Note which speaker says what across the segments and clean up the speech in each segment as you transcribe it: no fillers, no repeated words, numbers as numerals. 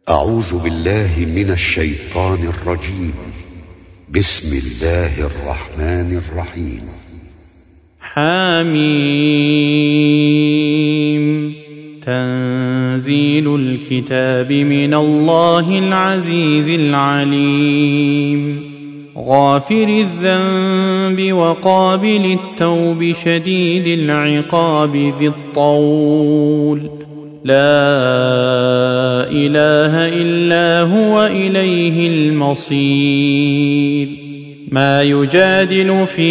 Speaker 1: أعوذ بالله من الشيطان الرجيم. بسم الله الرحمن الرحيم.
Speaker 2: حميم. تنزيل الكتاب من الله العزيز العليم. غافر الذنب وقابل التوب شديد العقاب ذي الطول. لا إله إلا هو إليه المصير. ما يجادل في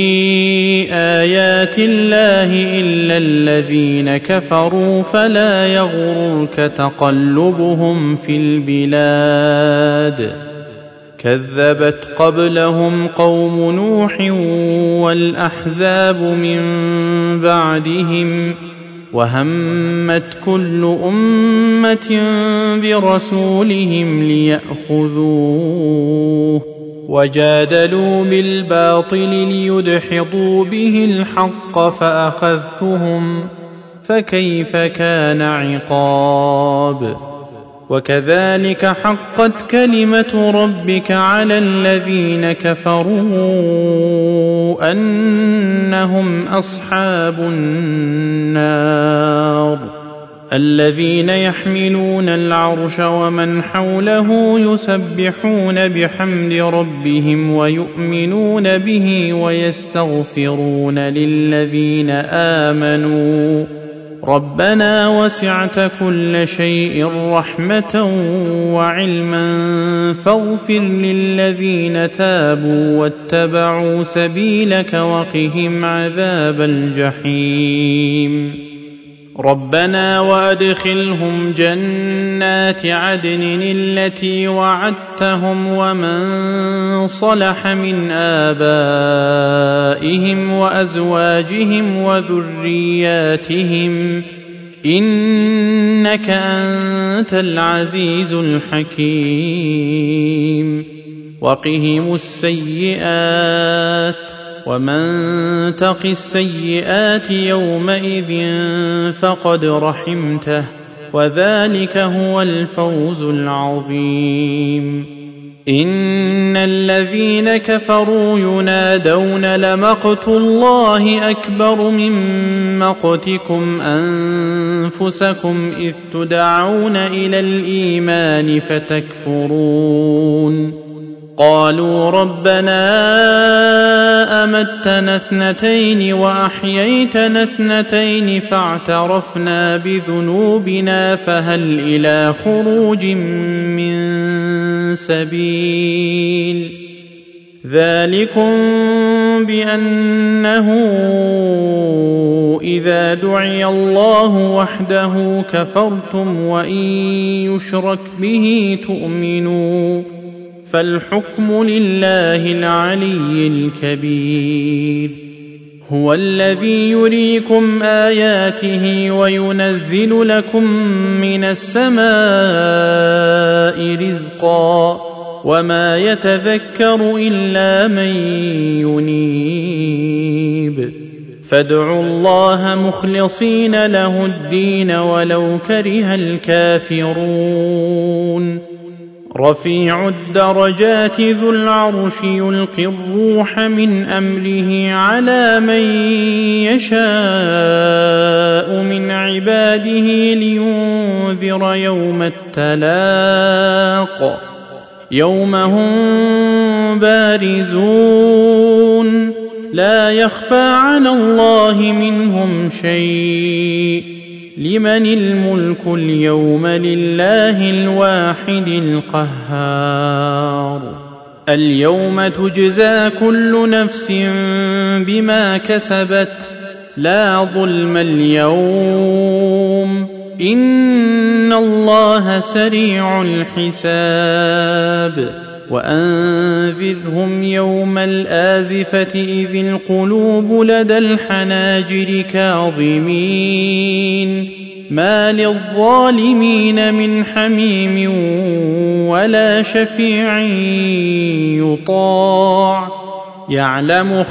Speaker 2: آيات الله إلا الذين كفروا فلا يغررك تقلبهم في البلاد. كذبت قبلهم قوم نوح والأحزاب من بعدهم وهمت كل أمة برسولهم ليأخذوه وجادلوا بالباطل ليدحضوا به الحق فأخذتهم فكيف كان عقاب. وكذلك حقت كلمة ربك على الذين كفروا أنهم أصحاب النار. الذين يحملون العرش ومن حوله يسبحون بحمد ربهم ويؤمنون به ويستغفرون للذين آمنوا ربنا وسعت كل شيء رحمة وعلما فاغفر للذين تابوا واتبعوا سبيلك وقهم عذاب الجحيم. ربنا وأدخلهم جنات عدن التي وعدتهم ومن صلح من آبائهم وأزواجهم وذرياتهم إنك أنت العزيز الحكيم. وقهم السيئات ومن تق السيئات يومئذ فقد رحمته وذلك هو الفوز العظيم. إن الذين كفروا ينادون لمقت الله أكبر من مقتكم أنفسكم إذ تدعون إلى الإيمان فتكفرون. قالوا ربنا أمتنا اثنتين وأحييتنا اثنتين فاعترفنا بذنوبنا فهل إلى خروج من سبيل. ذلكم بأنه إذا دعي الله وحده كفرتم وإن يشرك به تؤمنوا فالحكم لله العلي الكبير. هو الذي يريكم آياته وينزل لكم من السماء رزقا وما يتذكر إلا من ينيب. فادعوا الله مخلصين له الدين ولو كره الكافرون. رفيع الدرجات ذو العرش يلقي الروح من أمره على من يشاء من عباده لينذر يوم التلاق. يوم هم بارزون لا يخفى على الله منهم شيء. لمن الملك اليوم لله الواحد القهار. اليوم تجزى كل نفس بما كسبت لا ظلم اليوم إن الله سريع الحساب. وأنذرهم يوم الآزفة إذ القلوب لدى الحناجر كاظمين ما للظالمين من حميم ولا شفيع يطاع. يعلم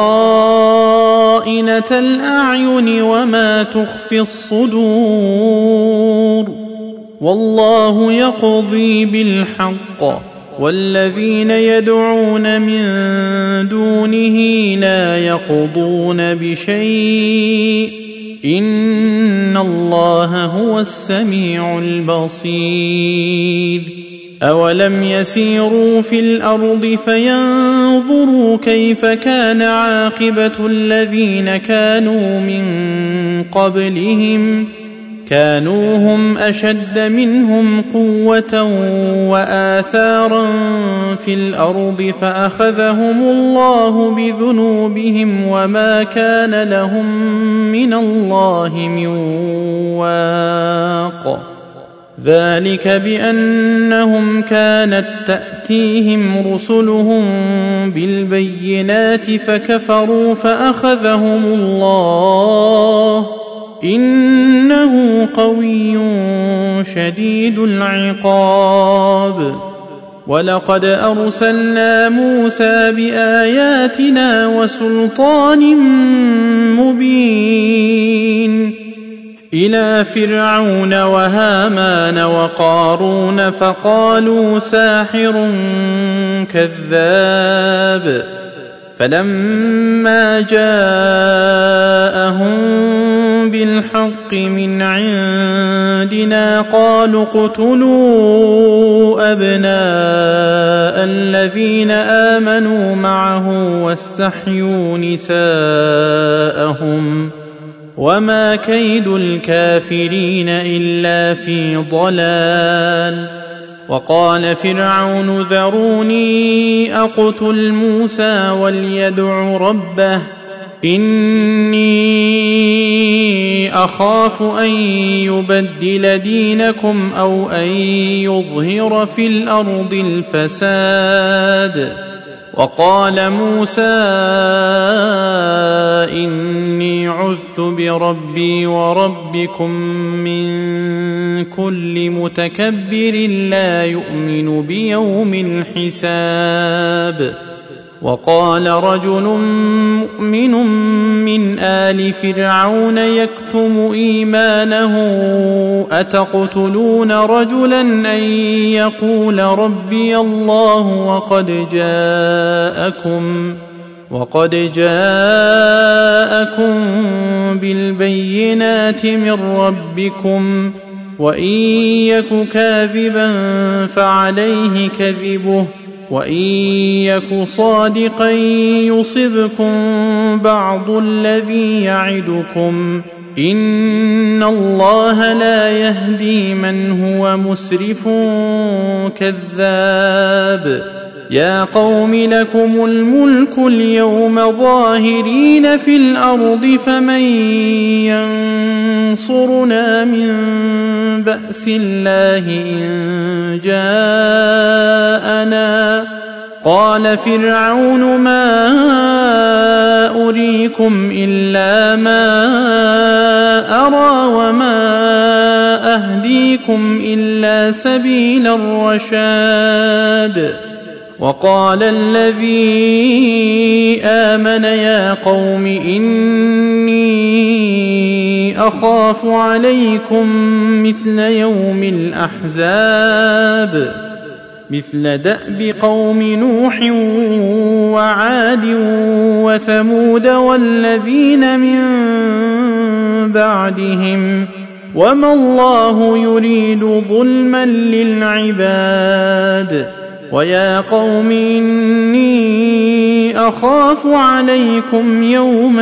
Speaker 2: خائنة الأعين وما تخفي الصدور والله يقضي بالحق والذين يدعون من دونه لا يقضون بشيء إن الله هو السميع البصير أولم يسيروا في الأرض فينظروا كيف كان عاقبة الذين كانوا من قبلهم كانوا هم أشد منهم قوة وآثارا في الأرض فأخذهم الله بذنوبهم وما كان لهم من الله من واق ذلك بأنهم كانت تأتيهم رسلهم بالبينات فكفروا فأخذهم الله إنه قوي شديد العقاب ولقد أرسلنا موسى بآياتنا وسلطان مبين إلى فرعون وهامان وقارون فقالوا ساحر كذاب فلما جاءهم بالحق من عندنا قالوا اقتلوا أبناء الذين آمنوا معه واستحيوا نساءهم وما كيد الكافرين إلا في ضلال وقال فرعون ذروني أقتل موسى وليدع ربه إني أخاف أن يبدل دينكم أو أن يظهر في الأرض الفساد وقال موسى إني عذت بربي وربكم من كل متكبر لا يؤمن بيوم الحساب وقال رجل مؤمن من آل فرعون يكتم إيمانه أتقتلون رجلا أن يقول ربي الله وقد جاءكم بالبينات من ربكم وإن يك كاذبا فعليه كذبه وإن يك صادقا يصبكم بعض الذي يعدكم إن الله لا يهدي من هو مسرف كذاب يا قوم لكم الملك اليوم ظاهرين في الأرض فمن ينصرنا من بأس الله إن جاءنا قال فرعون ما أريكم إلا ما أرى وما أهديكم إلا سبيل الرشاد وقال الذي آمن يا قوم إني أخاف عليكم مثل يوم الأحزاب مثل دأب قوم نوح وعاد وثمود والذين من بعدهم وما الله يريد ظلما للعباد ويا قوم إني أخاف عليكم يوم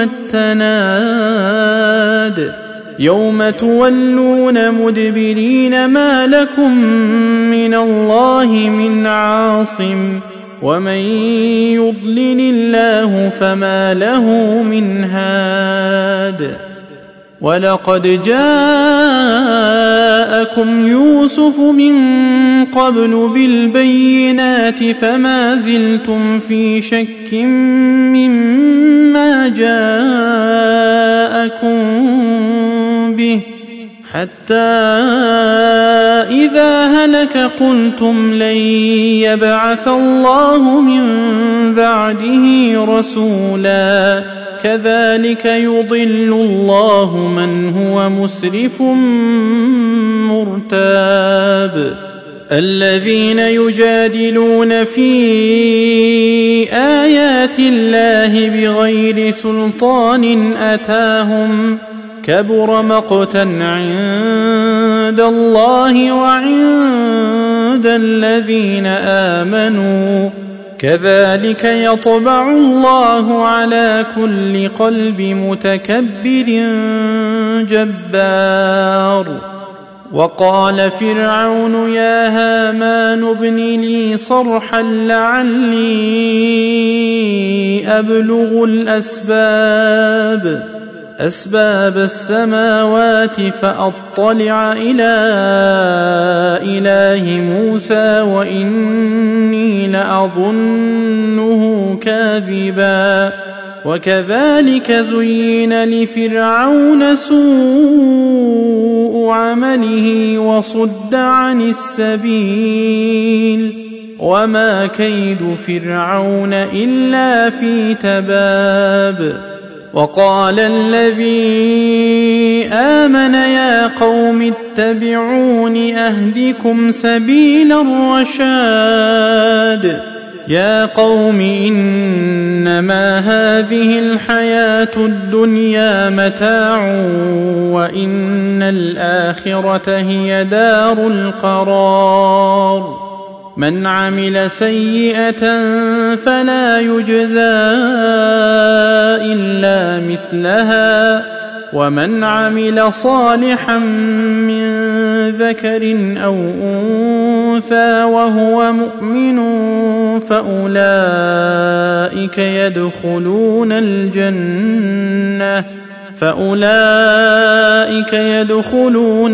Speaker 2: التناد يوم تولون مدبرين ما لكم من الله من عاصم ومن يضلل الله فما له من هاد ولقد جاءكم يوسف من قبل بالبينات فما زلتم في شك مما جاءكم به حتى إذا هلك قلتم لن يبعث الله من بعده رسولا كذلك يضل الله من هو مسرف مرتاب الذين يجادلون في آيات الله بغير سلطان أتاهم كبر مقتا عند الله وعند الذين آمنوا كذلك يطبع الله على كل قلب متكبر جبار وقال فرعون يا هامان ابن لي صرحا لعلي أبلغ أسباب السماوات فأطلع إلى إله موسى وإني لأظنه كاذبا وكذلك زين لفرعون سوء عمله وصد عن السبيل وما كيد فرعون إلا في تباب وقال الذي آمن يا قوم اتبعون أهدكم سبيل الرشاد يا قوم إنما هذه الحياة الدنيا متاع وإن الآخرة هي دار القرار من عمل سيئة فلا يجزى إلا مثلها ومن عمل صالحا من ذكر أو أنثى وهو مؤمن فأولئك يدخلون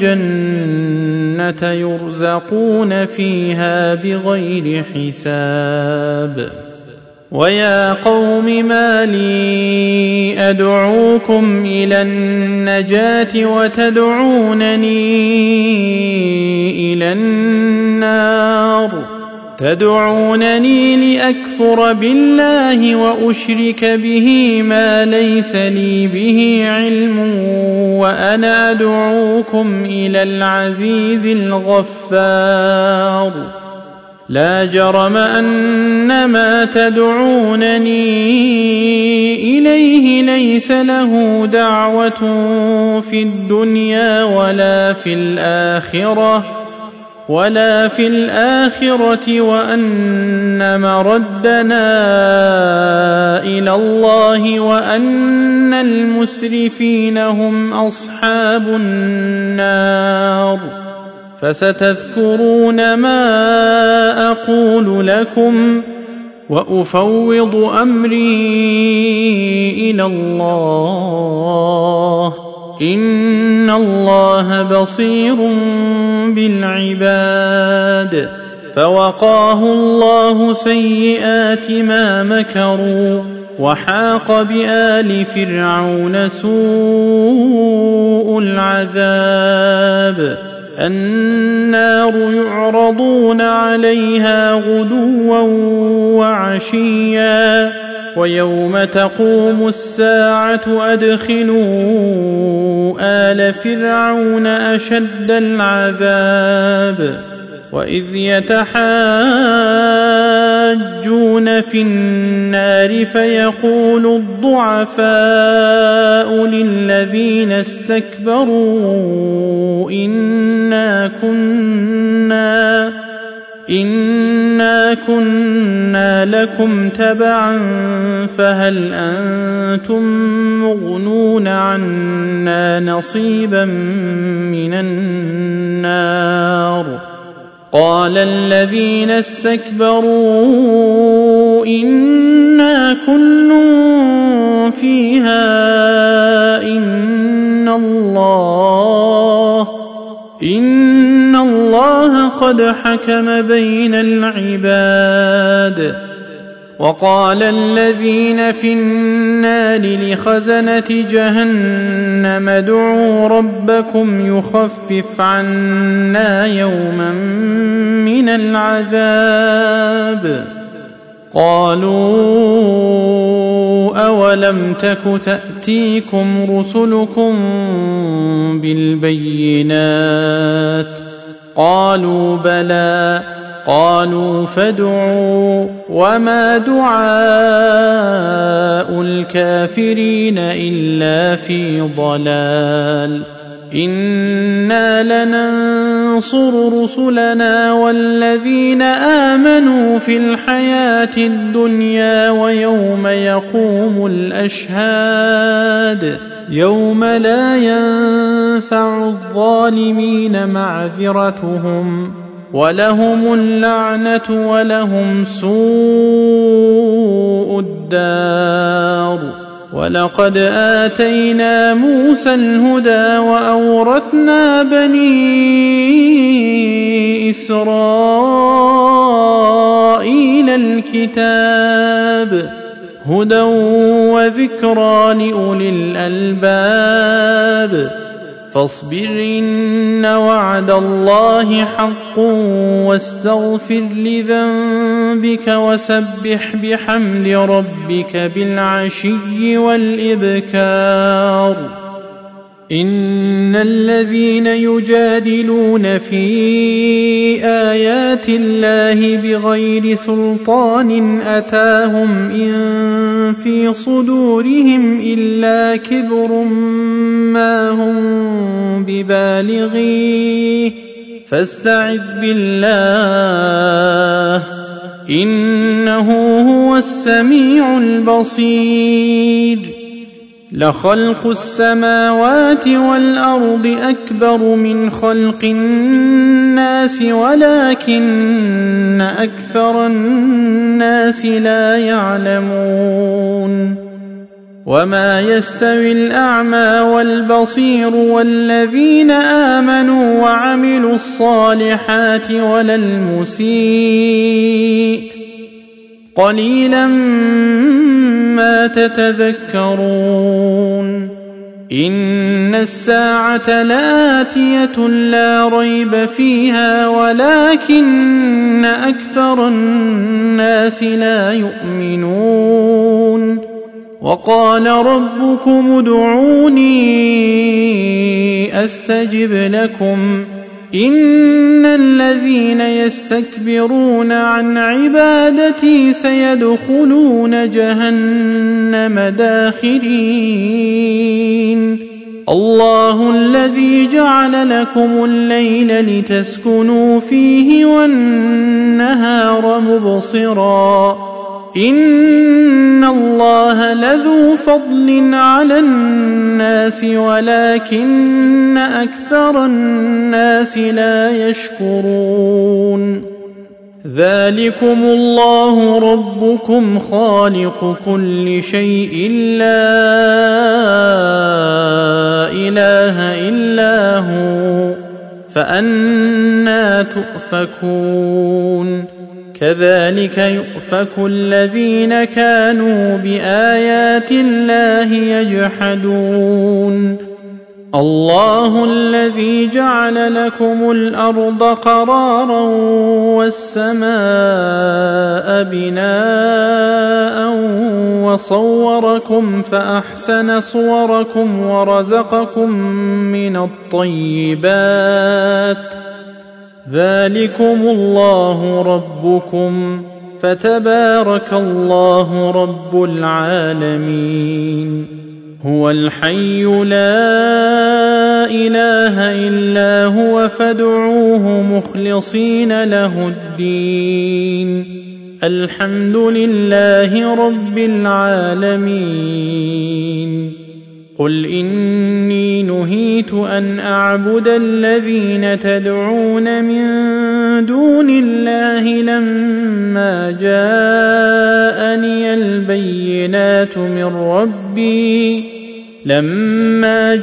Speaker 2: الجنة يرزقون فيها بغير حساب ويا قوم ما لي أدعوكم إلى النجاة وتدعونني إلى النار تدعونني لأكفر بالله وأشرك به ما ليس لي به علم وأنا أدعوكم إلى العزيز الغفار لا جرم أن ما تدعونني إليه ليس له دعوة في الدنيا ولا في الآخرة وأن مردنا إلى الله وأن المسرفين هم أصحاب النار فستذكرون ما أقول لكم وأفوض أمري إلى الله إن الله بصير بالعباد فوقاه الله سيئات ما مكروا وحاق بآل فرعون سوء العذاب النار يعرضون عليها غدوا وعشيا ويوم تقوم الساعة أدخلوا آل فرعون أشد العذاب وإذ يتحاجون في النار فيقول الضعفاء للذين استكبروا إنا كنا لكم تبعا فهل أنتم مغنون عنا نصيبا من النار قال الذين استكبروا إنا كل فيها إن الله قد حكم بين العباد وقال الذين في النار لخزنة جهنم ادعوا ربكم يخفف عنا يوما من العذاب قالوا أولم تك تأتيكم رسلكم بالبينات قالوا بلى قالوا فادعوا وما دعاء الكافرين إلا في ضلال إنا لننصر رسلنا والذين آمنوا في الحياة الدنيا ويوم يقوم الأشهاد يوم لا ينفع الظالمين معذرتهم ولهم اللعنة ولهم سوء الدار ولقد آتينا موسى الهدى وأورثنا بني إسرائيل الكتاب هدى وذكرى لأولي الألباب فاصبر إن وعد الله حق واستغفر لذنبك وسبح بحمد ربك بالعشي والإبكار إن الذين يجادلون في آيات الله بغير سلطان أتاهم إن في صدورهم إلا كبر ما هم ببالغيه فاستعذ بالله إنه هو السميع البصير لخلق السماوات والأرض أكبر من خلق الناس ولكن أكثر الناس لا يعلمون وما يستوي الأعمى والبصير والذين آمنوا وعملوا الصالحات ولا المسيء قليلا ما تتذكرون إن الساعة لآتية لا ريب فيها ولكن أكثر الناس لا يؤمنون وقال ربكم ادعوني أستجب لكم إن الذين يستكبرون عن عبادتي سيدخلون جهنم داخرين الله الذي جعل لكم الليل لتسكنوا فيه والنهار مبصرا إن الله لذو فضل على الناس ولكن أكثر الناس لا يشكرون ذلكم الله ربكم خالق كل شيء لا إله إلا هو فأنى تؤفكون كذلك يؤفك الذين كانوا بآيات الله يجحدون الله الذي جعل لكم الأرض قرارا والسماء بناء وصوركم فأحسن صوركم ورزقكم من الطيبات ذلكم الله ربكم فتبارك الله رب العالمين هو الحي لا إله إلا هو فادعوه مخلصين له الدين الحمد لله رب العالمين قل إني نهيت أن أعبد الذين تدعون من دون الله لما جاءني البينات من ربي لما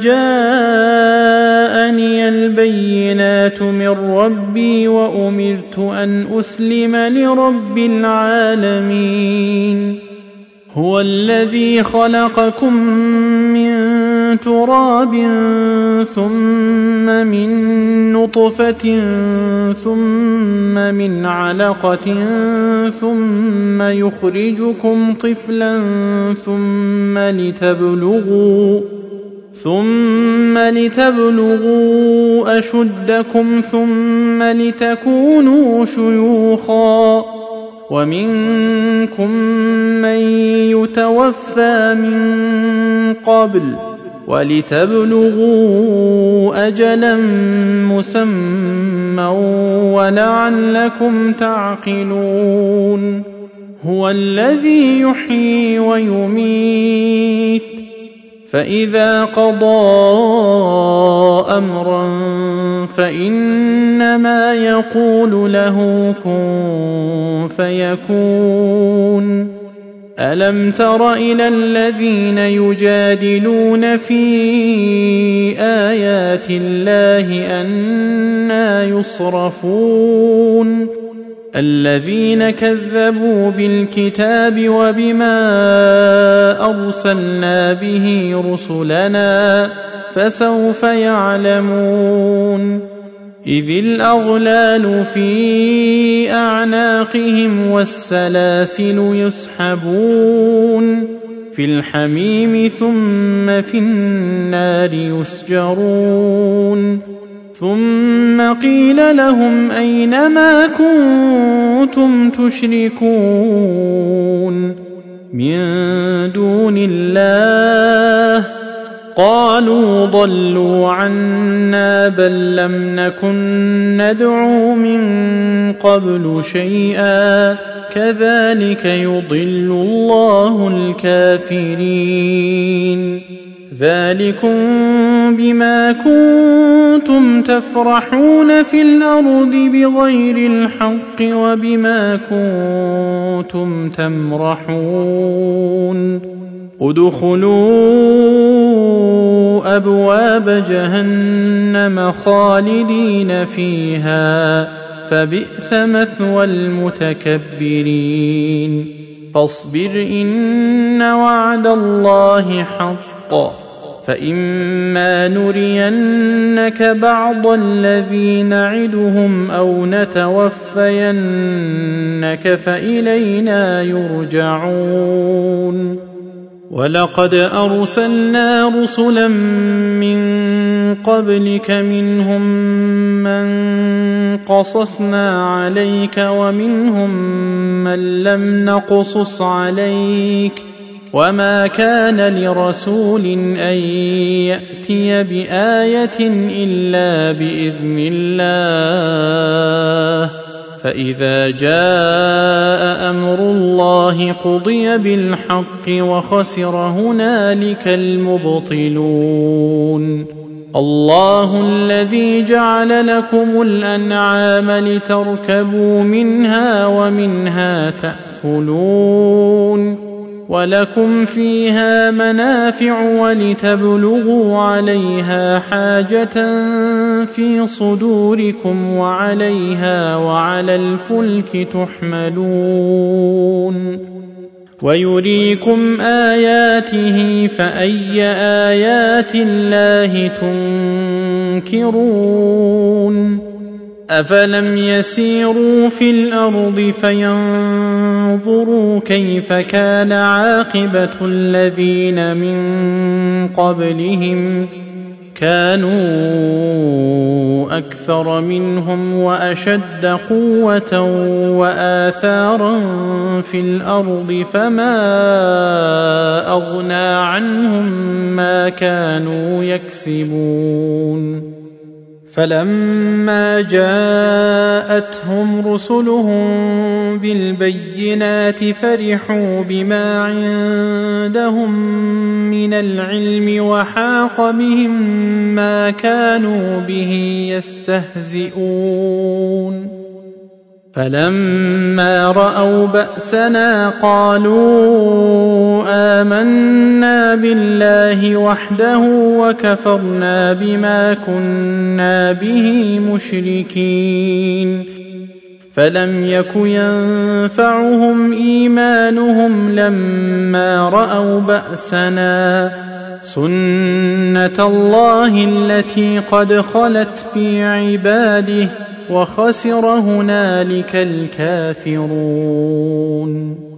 Speaker 2: جاءني البينات من ربي وأمرت أن أسلم لرب العالمين. هو الذي خلقكم من تراب ثم من نطفة ثم من علقة ثم يخرجكم طفلا ثم لتبلغوا أشدكم ثم لتكونوا شيوخا ومنكم من يتوفى من قبل ولتبلغوا أجلا مسمى ولعلكم تعقلون. هو الذي يحيي ويميت فإذا قضى أمرا فإنما يقول له كن فيكون. ألم تر إلى الذين يجادلون في آيات الله أنى يصرفون الذين كذبوا بالكتاب وبما أرسلنا به رسلنا فسوف يعلمون. إذ الأغلال في أعناقهم والسلاسل يسحبون في الحميم ثم في النار يسجرون. ثم قيل لهم أين ما كنتم تشركون من دون الله قالوا ضلوا عنا بل لم نكن ندعو من قبل شيئا كذلك يضل الله الكافرين. ذلكم بما كنتم تفرحون في الأرض بغير الحق وبما كنتم تمرحون. ادخلوا أبواب جهنم خالدين فيها فبئس مثوى المتكبرين. فاصبر إن وعد الله حق فإما نرينك بعض الذي نعدهم أو نتوفينك فإلينا يرجعون. ولقد أرسلنا رسلا من قبلك منهم من قصصنا عليك ومنهم من لم نقصص عليك وما كان لرسول أن يأتي بآية إلا بإذن الله فإذا جاء أمر الله قضي بالحق وخسر هنالك المبطلون. الله الذي جعل لكم الأنعام لتركبوا منها ومنها تأكلون ولكم فيها منافع ولتبلغوا عليها حاجة في صدوركم وعليها وعلى الفلك تحملون. ويريكم آياته فأي آيات الله تنكرون. أفلم يسيروا في الأرض فينظروا كيف كان عاقبة الذين من قبلهم كانوا أكثر منهم وأشد قوة وآثارا في الأرض فما أغنى عنهم ما كانوا يكسبون. فلما جاءتهم رسلهم بالبينات فرحوا بما عندهم من العلم وحاق بهم ما كانوا به يستهزئون. فلما رأوا بأسنا قالوا آمنا بالله وحده وكفرنا بما كنا به مشركين فلم يك ينفعهم إيمانهم لما رأوا بأسنا سنة الله التي قد خلت في عباده وخسر هنالك الكافرون.